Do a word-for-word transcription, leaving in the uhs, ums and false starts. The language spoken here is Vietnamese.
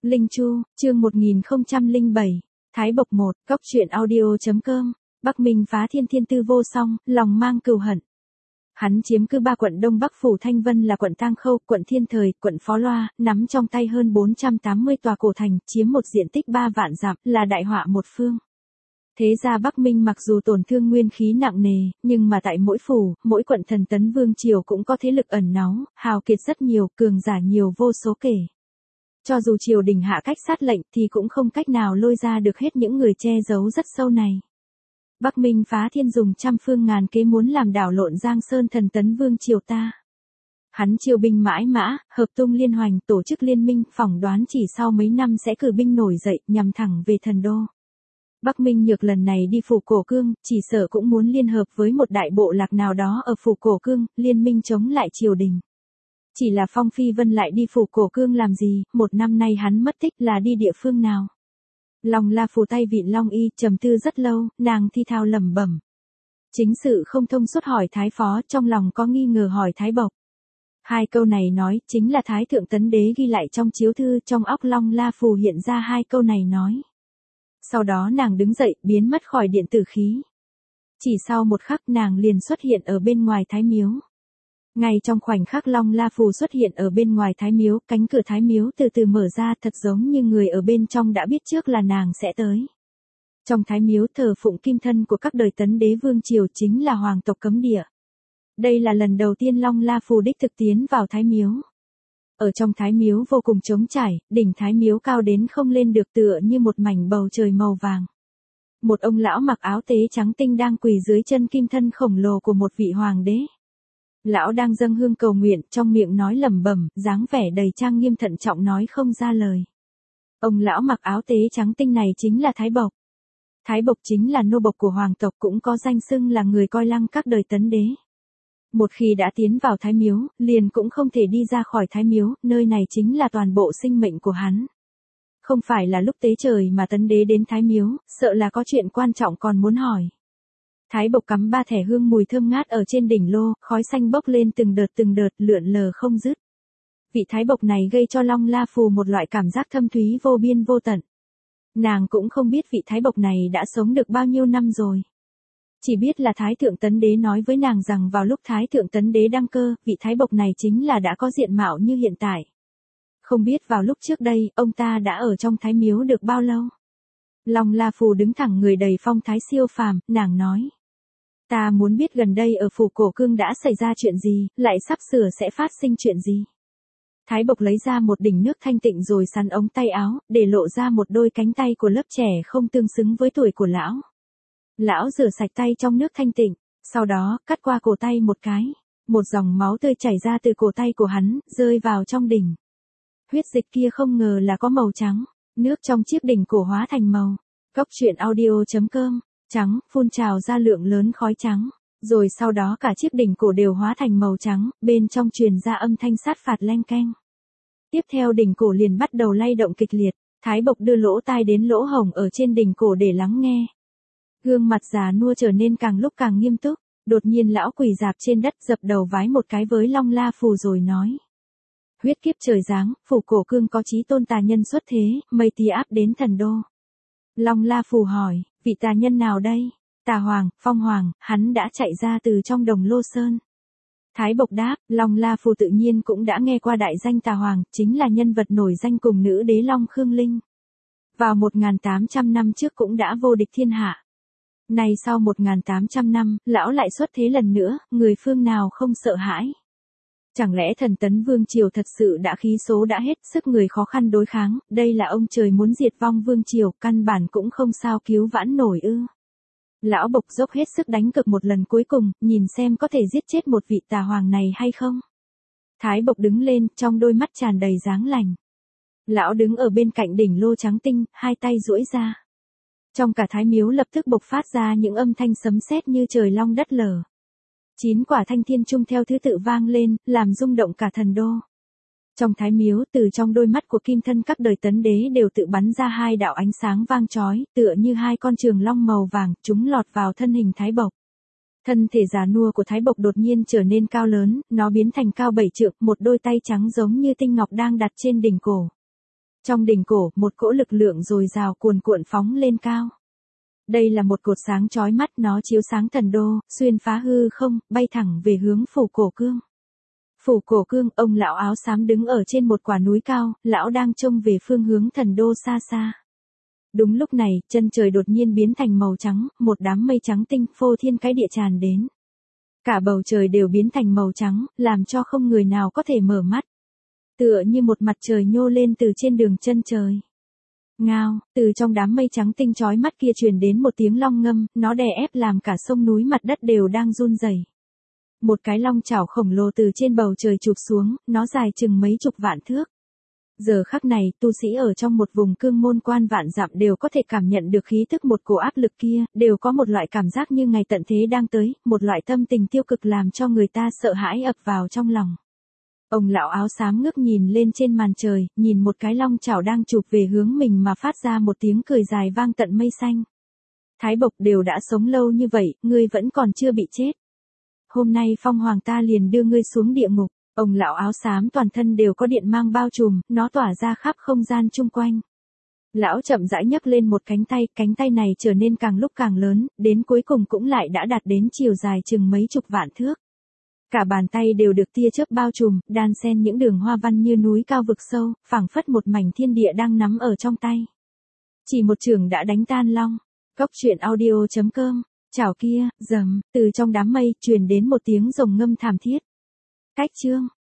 Linh Chu, chương một nghìn không trăm lẻ bảy, Thái Bộc một, Cốc truyện audio.com, Bắc Minh phá thiên thiên tư vô song, lòng mang cừu hận. Hắn chiếm cứ ba quận Đông Bắc phủ Thanh Vân là quận Tang Khâu, quận Thiên Thời, quận Phó Loa, nắm trong tay hơn bốn trăm tám mươi tòa cổ thành, chiếm một diện tích ba vạn dặm, là đại họa một phương. Thế ra Bắc Minh mặc dù tổn thương nguyên khí nặng nề, nhưng mà tại mỗi phủ, mỗi quận thần tấn vương triều cũng có thế lực ẩn náu, hào kiệt rất nhiều, cường giả nhiều vô số kể. Cho dù triều đình hạ cách sát lệnh thì cũng không cách nào lôi ra được hết những người che giấu rất sâu này. Bắc Minh phá thiên dùng trăm phương ngàn kế muốn làm đảo lộn Giang Sơn thần tấn vương triều ta. Hắn chiêu binh mãi mã, hợp tung liên hoành, tổ chức liên minh, phỏng đoán chỉ sau mấy năm sẽ cử binh nổi dậy, nhằm thẳng về thần đô. Bắc Minh Nhược lần này đi phủ Cổ Cương, chỉ sợ cũng muốn liên hợp với một đại bộ lạc nào đó ở phủ Cổ Cương, liên minh chống lại triều đình. Chỉ là Phong Phi Vân lại đi phủ Cổ Cương làm gì, một năm nay hắn mất tích là đi địa phương nào. Long La phù tay vịn Long Y, trầm tư rất lâu, nàng thi thao lẩm bẩm. Chính sự không thông suốt hỏi Thái Phó, trong lòng có nghi ngờ hỏi Thái Bộc. Hai câu này nói, chính là Thái Thượng Tấn Đế ghi lại trong chiếu thư, trong óc Long La phù hiện ra hai câu này nói. Sau đó nàng đứng dậy, biến mất khỏi điện tử khí. Chỉ sau một khắc nàng liền xuất hiện ở bên ngoài Thái Miếu. Ngay trong khoảnh khắc Long La phù xuất hiện ở bên ngoài Thái Miếu, cánh cửa Thái Miếu từ từ mở ra, thật giống như người ở bên trong đã biết trước là nàng sẽ tới. Trong Thái Miếu thờ phụng kim thân của các đời tấn đế vương triều chính là hoàng tộc cấm địa. Đây là lần đầu tiên Long La phù đích thực tiến vào Thái Miếu. Ở trong Thái Miếu vô cùng trống trải, đỉnh Thái Miếu cao đến không lên được, tựa như một mảnh bầu trời màu vàng. Một ông lão mặc áo tế trắng tinh đang quỳ dưới chân kim thân khổng lồ của một vị hoàng đế. Lão đang dâng hương cầu nguyện, trong miệng nói lẩm bẩm, dáng vẻ đầy trang nghiêm thận trọng nói không ra lời. Ông lão mặc áo tế trắng tinh này chính là Thái Bộc. Thái Bộc chính là nô bộc của hoàng tộc, cũng có danh xưng là người coi lăng các đời tấn đế. Một khi đã tiến vào Thái Miếu, liền cũng không thể đi ra khỏi Thái Miếu, nơi này chính là toàn bộ sinh mệnh của hắn. Không phải là lúc tế trời mà tấn đế đến Thái Miếu, sợ là có chuyện quan trọng còn muốn hỏi. Thái Bộc cắm ba thẻ hương mùi thơm ngát ở trên đỉnh lô, khói xanh bốc lên từng đợt từng đợt, lượn lờ không dứt. Vị Thái Bộc này gây cho Long La phù một loại cảm giác thâm thúy vô biên vô tận. Nàng cũng không biết vị Thái Bộc này đã sống được bao nhiêu năm rồi. Chỉ biết là Thái Thượng Tấn Đế nói với nàng rằng vào lúc Thái Thượng Tấn Đế đăng cơ, vị Thái Bộc này chính là đã có diện mạo như hiện tại. Không biết vào lúc trước đây, ông ta đã ở trong Thái Miếu được bao lâu. Long La phù đứng thẳng người đầy phong thái siêu phàm, nàng nói. Ta muốn biết gần đây ở phủ Cổ Cương đã xảy ra chuyện gì, lại sắp sửa sẽ phát sinh chuyện gì. Thái Bộc lấy ra một đỉnh nước thanh tịnh rồi sắn ống tay áo, để lộ ra một đôi cánh tay của lớp trẻ không tương xứng với tuổi của lão. Lão rửa sạch tay trong nước thanh tịnh, sau đó cắt qua cổ tay một cái. Một dòng máu tươi chảy ra từ cổ tay của hắn, rơi vào trong đỉnh. Huyết dịch kia không ngờ là có màu trắng, nước trong chiếc đỉnh cổ hóa thành màu. Cốc truyện audio.com, trắng, phun trào ra lượng lớn khói trắng. Rồi sau đó cả chiếc đỉnh cổ đều hóa thành màu trắng, bên trong truyền ra âm thanh sát phạt leng keng. Tiếp theo đỉnh cổ liền bắt đầu lay động kịch liệt, Thái Bộc đưa lỗ tai đến lỗ hổng ở trên đỉnh cổ để lắng nghe. Gương mặt già nua trở nên càng lúc càng nghiêm túc, đột nhiên lão quỳ rạp trên đất dập đầu vái một cái với Long La phù rồi nói. Huyết kiếp trời giáng, phủ Cổ Cương có chí tôn tà nhân xuất thế, mây tía áp đến thần đô. Long La phù hỏi, vị tà nhân nào đây? Tà Hoàng, Phong Hoàng, hắn đã chạy ra từ trong đồng Lô Sơn. Thái Bộc đáp, Long La phù tự nhiên cũng đã nghe qua đại danh Tà Hoàng, chính là nhân vật nổi danh cùng nữ đế Long Khương Linh. Vào một nghìn tám trăm năm trước cũng đã vô địch thiên hạ. Nay sau một nghìn tám trăm năm, lão lại xuất thế lần nữa, người phương nào không sợ hãi. Chẳng lẽ thần tấn vương triều thật sự đã khí số đã hết, sức người khó khăn đối kháng, đây là ông trời muốn diệt vong vương triều, căn bản cũng không sao cứu vãn nổi ư. Lão Bộc dốc hết sức đánh cực một lần cuối cùng, nhìn xem có thể giết chết một vị tà hoàng này hay không. Thái Bộc đứng lên, trong đôi mắt tràn đầy dáng lành. Lão đứng ở bên cạnh đỉnh lô trắng tinh, hai tay duỗi ra. Trong cả Thái Miếu lập tức bộc phát ra những âm thanh sấm sét như trời long đất lở. Chín quả thanh thiên trung theo thứ tự vang lên, làm rung động cả thần đô. Trong Thái Miếu, từ trong đôi mắt của kim thân các đời tấn đế đều tự bắn ra hai đạo ánh sáng vang chói, tựa như hai con trường long màu vàng, chúng lọt vào thân hình Thái Bộc. Thân thể già nua của Thái Bộc đột nhiên trở nên cao lớn, nó biến thành cao bảy trượng, một đôi tay trắng giống như tinh ngọc đang đặt trên đỉnh cổ. Trong đỉnh cổ, một cỗ lực lượng dồi dào cuồn cuộn phóng lên cao. Đây là một cột sáng chói mắt, nó chiếu sáng thần đô, xuyên phá hư không, bay thẳng về hướng phủ cổ cương. Phủ cổ cương, ông lão áo xám đứng ở trên một quả núi cao, lão đang trông về phương hướng thần đô xa xa. Đúng lúc này, chân trời đột nhiên biến thành màu trắng, một đám mây trắng tinh phô thiên cái địa tràn đến. Cả bầu trời đều biến thành màu trắng, làm cho không người nào có thể mở mắt. Tựa như một mặt trời nhô lên từ trên đường chân trời. Ngao, từ trong đám mây trắng tinh chói mắt kia truyền đến một tiếng long ngâm, nó đè ép làm cả sông núi mặt đất đều đang run rẩy. Một cái long chảo khổng lồ từ trên bầu trời chụp xuống, nó dài chừng mấy chục vạn thước. Giờ khắc này, tu sĩ ở trong một vùng cương môn quan vạn dặm đều có thể cảm nhận được khí tức một cổ áp lực kia, đều có một loại cảm giác như ngày tận thế đang tới, một loại tâm tình tiêu cực làm cho người ta sợ hãi ập vào trong lòng. Ông lão áo xám ngước nhìn lên trên màn trời, nhìn một cái long chảo đang chụp về hướng mình mà phát ra một tiếng cười dài vang tận mây xanh. Thái Bộc đều đã sống lâu như vậy, ngươi vẫn còn chưa bị chết. Hôm nay Phong Hoàng ta liền đưa ngươi xuống địa ngục. Ông lão áo xám toàn thân đều có điện mang bao trùm, nó tỏa ra khắp không gian chung quanh. Lão chậm rãi nhấc lên một cánh tay, cánh tay này trở nên càng lúc càng lớn, đến cuối cùng cũng lại đã đạt đến chiều dài chừng mấy chục vạn thước. Cả bàn tay đều được tia chớp bao trùm, đan xen những đường hoa văn như núi cao vực sâu, phảng phất một mảnh thiên địa đang nắm ở trong tay. Chỉ một chưởng đã đánh tan long. Cốc truyện audio chấm com. Chảo kia, rầm, từ trong đám mây truyền đến một tiếng rồng ngâm thảm thiết. Cách chương